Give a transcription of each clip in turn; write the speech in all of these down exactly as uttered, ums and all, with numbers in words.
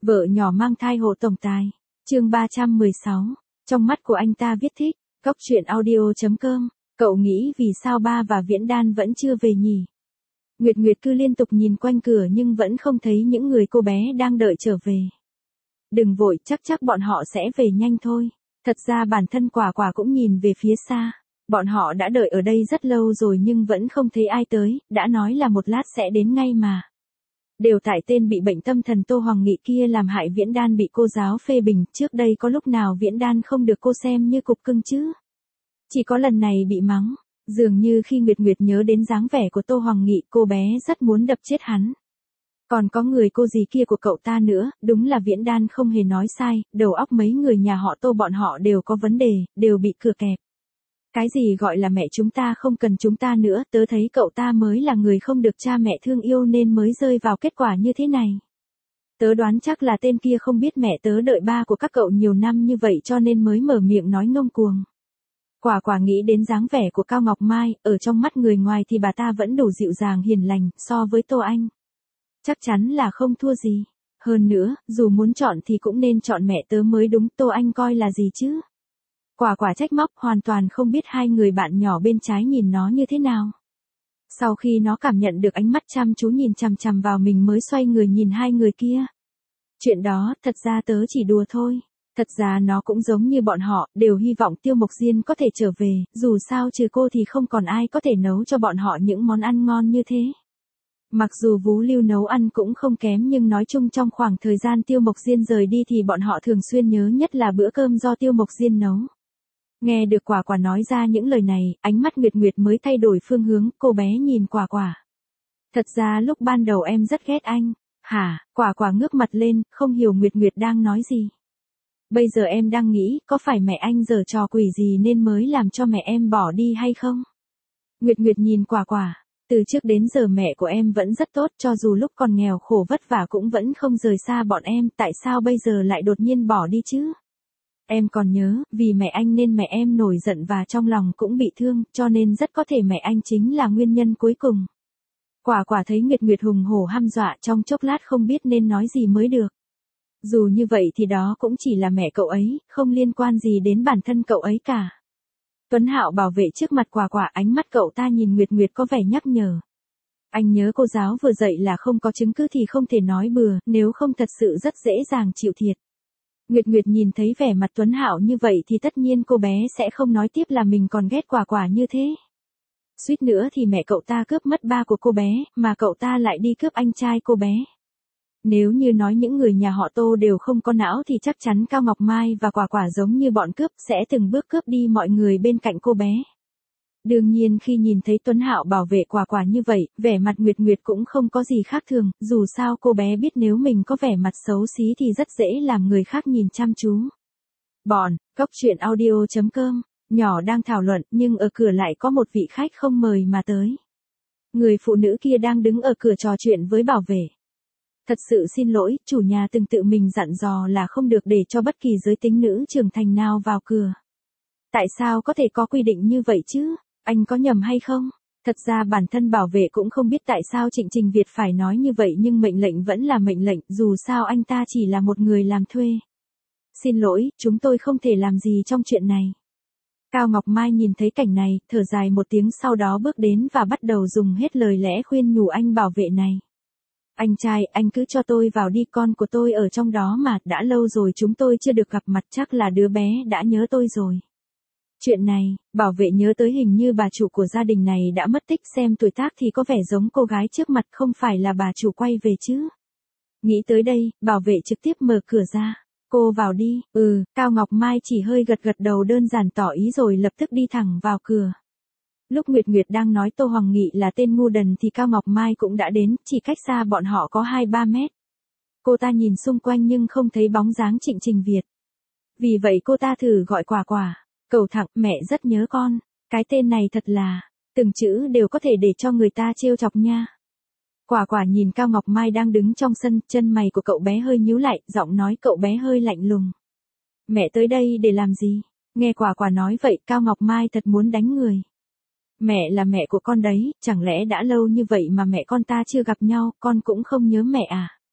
Vợ nhỏ mang thai hộ tổng tài. Chương ba trăm mười sáu. Trong mắt của anh ta viết thích. Cốc truyện audio chấm com. Cậu nghĩ vì sao ba và Viễn Đan vẫn chưa về nhỉ? Nguyệt Nguyệt cứ liên tục nhìn quanh cửa nhưng vẫn không thấy những người cô bé đang đợi trở về. Đừng vội, chắc chắc bọn họ sẽ về nhanh thôi. Thật ra bản thân Quả Quả cũng nhìn về phía xa. Bọn họ đã đợi ở đây rất lâu rồi nhưng vẫn không thấy ai tới, đã nói là một lát sẽ đến ngay mà. Đều tại tên bị bệnh tâm thần Tô Hoàng Nghị kia làm hại Viễn Đan bị cô giáo phê bình, trước đây có lúc nào Viễn Đan không được cô xem như cục cưng chứ? Chỉ có lần này bị mắng, dường như khi Nguyệt Nguyệt nhớ đến dáng vẻ của Tô Hoàng Nghị, cô bé rất muốn đập chết hắn. Còn có người cô gì kia của cậu ta nữa, đúng là Viễn Đan không hề nói sai, đầu óc mấy người nhà họ Tô bọn họ đều có vấn đề, đều bị cửa kẹp. Cái gì gọi là mẹ chúng ta không cần chúng ta nữa, tớ thấy cậu ta mới là người không được cha mẹ thương yêu nên mới rơi vào kết quả như thế này. Tớ đoán chắc là tên kia không biết mẹ tớ đợi ba của các cậu nhiều năm như vậy cho nên mới mở miệng nói ngông cuồng. Quả Quả nghĩ đến dáng vẻ của Cao Ngọc Mai, ở trong mắt người ngoài thì bà ta vẫn đủ dịu dàng hiền lành, so với Tô Anh. Chắc chắn là không thua gì. Hơn nữa, dù muốn chọn thì cũng nên chọn mẹ tớ mới đúng, Tô Anh coi là gì chứ? Quả Quả trách móc, hoàn toàn không biết hai người bạn nhỏ bên trái nhìn nó như thế nào. Sau khi nó cảm nhận được ánh mắt chăm chú nhìn chằm chằm vào mình mới xoay người nhìn hai người kia. Chuyện đó, thật ra tớ chỉ đùa thôi. Thật ra nó cũng giống như bọn họ, đều hy vọng Tiêu Mộc Diên có thể trở về, dù sao trừ cô thì không còn ai có thể nấu cho bọn họ những món ăn ngon như thế. Mặc dù Vú Lưu nấu ăn cũng không kém nhưng nói chung trong khoảng thời gian Tiêu Mộc Diên rời đi thì bọn họ thường xuyên nhớ nhất là bữa cơm do Tiêu Mộc Diên nấu. Nghe được Quả Quả nói ra những lời này, ánh mắt Nguyệt Nguyệt mới thay đổi phương hướng, cô bé nhìn Quả Quả. Thật ra lúc ban đầu em rất ghét anh. Hả? Quả Quả ngước mặt lên, không hiểu Nguyệt Nguyệt đang nói gì. Bây giờ em đang nghĩ, có phải mẹ anh giở trò quỷ gì nên mới làm cho mẹ em bỏ đi hay không? Nguyệt Nguyệt nhìn Quả Quả. Từ trước đến giờ mẹ của em vẫn rất tốt, cho dù lúc còn nghèo khổ vất vả cũng vẫn không rời xa bọn em, tại sao bây giờ lại đột nhiên bỏ đi chứ? Em còn nhớ, vì mẹ anh nên mẹ em nổi giận và trong lòng cũng bị thương, cho nên rất có thể mẹ anh chính là nguyên nhân cuối cùng. Quả Quả thấy Nguyệt Nguyệt hùng hổ hăm dọa, trong chốc lát không biết nên nói gì mới được. Dù như vậy thì đó cũng chỉ là mẹ cậu ấy, không liên quan gì đến bản thân cậu ấy cả. Tuấn Hạo bảo vệ trước mặt Quả Quả, ánh mắt cậu ta nhìn Nguyệt Nguyệt có vẻ nhắc nhở. Anh nhớ cô giáo vừa dạy là không có chứng cứ thì không thể nói bừa, nếu không thật sự rất dễ dàng chịu thiệt. Nguyệt Nguyệt nhìn thấy vẻ mặt Tuấn Hạo như vậy thì tất nhiên cô bé sẽ không nói tiếp là mình còn ghét Quả Quả như thế. Suýt nữa thì mẹ cậu ta cướp mất ba của cô bé, mà cậu ta lại đi cướp anh trai cô bé. Nếu như nói những người nhà họ Tô đều không có não thì chắc chắn Cao Ngọc Mai và Quả Quả giống như bọn cướp sẽ từng bước cướp đi mọi người bên cạnh cô bé. Đương nhiên khi nhìn thấy Tuấn Hạo bảo vệ Quả Quả như vậy, vẻ mặt Nguyệt Nguyệt cũng không có gì khác thường, dù sao cô bé biết nếu mình có vẻ mặt xấu xí thì rất dễ làm người khác nhìn chăm chú. Bọn, Cốc truyện audio chấm com, nhỏ đang thảo luận nhưng ở cửa lại có một vị khách không mời mà tới. Người phụ nữ kia đang đứng ở cửa trò chuyện với bảo vệ. Thật sự xin lỗi, chủ nhà từng tự mình dặn dò là không được để cho bất kỳ giới tính nữ trưởng thành nào vào cửa. Tại sao có thể có quy định như vậy chứ? Anh có nhầm hay không? Thật ra bản thân bảo vệ cũng không biết tại sao Trịnh Trình Việt phải nói như vậy nhưng mệnh lệnh vẫn là mệnh lệnh, dù sao anh ta chỉ là một người làm thuê. Xin lỗi, chúng tôi không thể làm gì trong chuyện này. Cao Ngọc Mai nhìn thấy cảnh này, thở dài một tiếng sau đó bước đến và bắt đầu dùng hết lời lẽ khuyên nhủ anh bảo vệ này. Anh trai, anh cứ cho tôi vào đi, con của tôi ở trong đó mà, đã lâu rồi chúng tôi chưa được gặp mặt, chắc là đứa bé đã nhớ tôi rồi. Chuyện này, bảo vệ nhớ tới hình như bà chủ của gia đình này đã mất tích, xem tuổi tác thì có vẻ giống cô gái trước mặt, không phải là bà chủ quay về chứ. Nghĩ tới đây, bảo vệ trực tiếp mở cửa ra. Cô vào đi, ừ, Cao Ngọc Mai chỉ hơi gật gật đầu đơn giản tỏ ý rồi lập tức đi thẳng vào cửa. Lúc Nguyệt Nguyệt đang nói Tô Hoàng Nghị là tên ngu đần thì Cao Ngọc Mai cũng đã đến, chỉ cách xa bọn họ có hai ba mét. Cô ta nhìn xung quanh nhưng không thấy bóng dáng Trịnh Trình Việt. Vì vậy cô ta thử gọi Quả Quả. Cầu thẳng, mẹ rất nhớ con. Cái tên này thật là, từng chữ đều có thể để cho người ta trêu chọc nha. Quả Quả nhìn Cao Ngọc Mai đang đứng trong sân, chân mày của cậu bé hơi nhíu lại, giọng nói cậu bé hơi lạnh lùng. Mẹ tới đây để làm gì? Nghe Quả Quả nói vậy, Cao Ngọc Mai thật muốn đánh người. Mẹ là mẹ của con đấy, chẳng lẽ đã lâu như vậy mà mẹ con ta chưa gặp nhau, con cũng không nhớ mẹ à?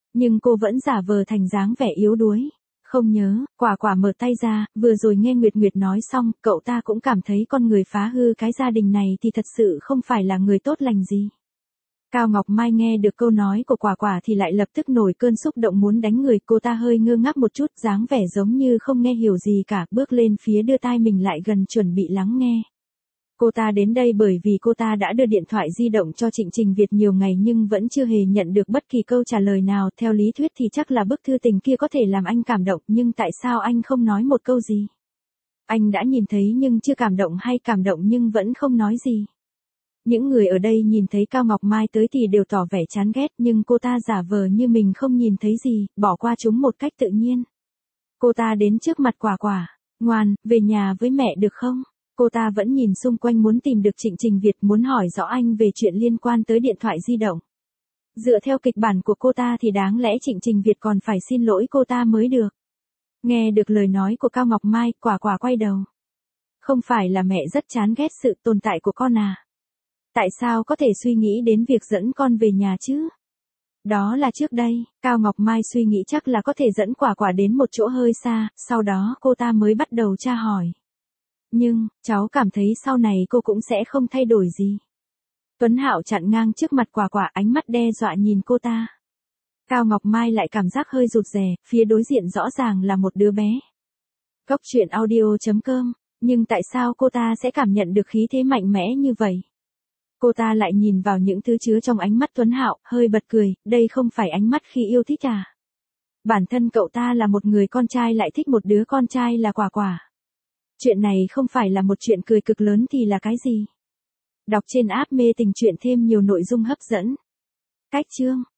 Nhưng cô vẫn giả vờ thành dáng vẻ yếu đuối. Không nhớ, Quả Quả mở tay ra, vừa rồi nghe Nguyệt Nguyệt nói xong, cậu ta cũng cảm thấy con người phá hư cái gia đình này thì thật sự không phải là người tốt lành gì. Cao Ngọc Mai nghe được câu nói của Quả Quả thì lại lập tức nổi cơn xúc động muốn đánh người, cô ta hơi ngơ ngác một chút, dáng vẻ giống như không nghe hiểu gì cả, bước lên phía đưa tai mình lại gần chuẩn bị lắng nghe. Cô ta đến đây bởi vì cô ta đã đưa điện thoại di động cho Trịnh Trình Việt nhiều ngày nhưng vẫn chưa hề nhận được bất kỳ câu trả lời nào, theo lý thuyết thì chắc là bức thư tình kia có thể làm anh cảm động, nhưng tại sao anh không nói một câu gì? Anh đã nhìn thấy nhưng chưa cảm động hay cảm động nhưng vẫn không nói gì? Những người ở đây nhìn thấy Cao Ngọc Mai tới thì đều tỏ vẻ chán ghét, nhưng cô ta giả vờ như mình không nhìn thấy gì, bỏ qua chúng một cách tự nhiên. Cô ta đến trước mặt Quả Quả, ngoan, về nhà với mẹ được không? Cô ta vẫn nhìn xung quanh muốn tìm được Trịnh Trình Việt, muốn hỏi rõ anh về chuyện liên quan tới điện thoại di động. Dựa theo kịch bản của cô ta thì đáng lẽ Trịnh Trình Việt còn phải xin lỗi cô ta mới được. Nghe được lời nói của Cao Ngọc Mai, Quả Quả quay đầu. Không phải là mẹ rất chán ghét sự tồn tại của con à? Tại sao có thể suy nghĩ đến việc dẫn con về nhà chứ? Đó là trước đây, Cao Ngọc Mai suy nghĩ chắc là có thể dẫn Quả Quả đến một chỗ hơi xa, sau đó cô ta mới bắt đầu tra hỏi. Nhưng, cháu cảm thấy sau này cô cũng sẽ không thay đổi gì. Tuấn Hạo chặn ngang trước mặt Quả Quả, ánh mắt đe dọa nhìn cô ta. Cao Ngọc Mai lại cảm giác hơi rụt rè, phía đối diện rõ ràng là một đứa bé. Cốc truyện audio chấm com, nhưng tại sao cô ta sẽ cảm nhận được khí thế mạnh mẽ như vậy? Cô ta lại nhìn vào những thứ chứa trong ánh mắt Tuấn Hạo, hơi bật cười, đây không phải ánh mắt khi yêu thích à? Bản thân cậu ta là một người con trai lại thích một đứa con trai là Quả Quả. Chuyện này không phải là một chuyện cười cực lớn thì là cái gì? Đọc trên app Mê Tình Truyện thêm nhiều nội dung hấp dẫn. Cách chương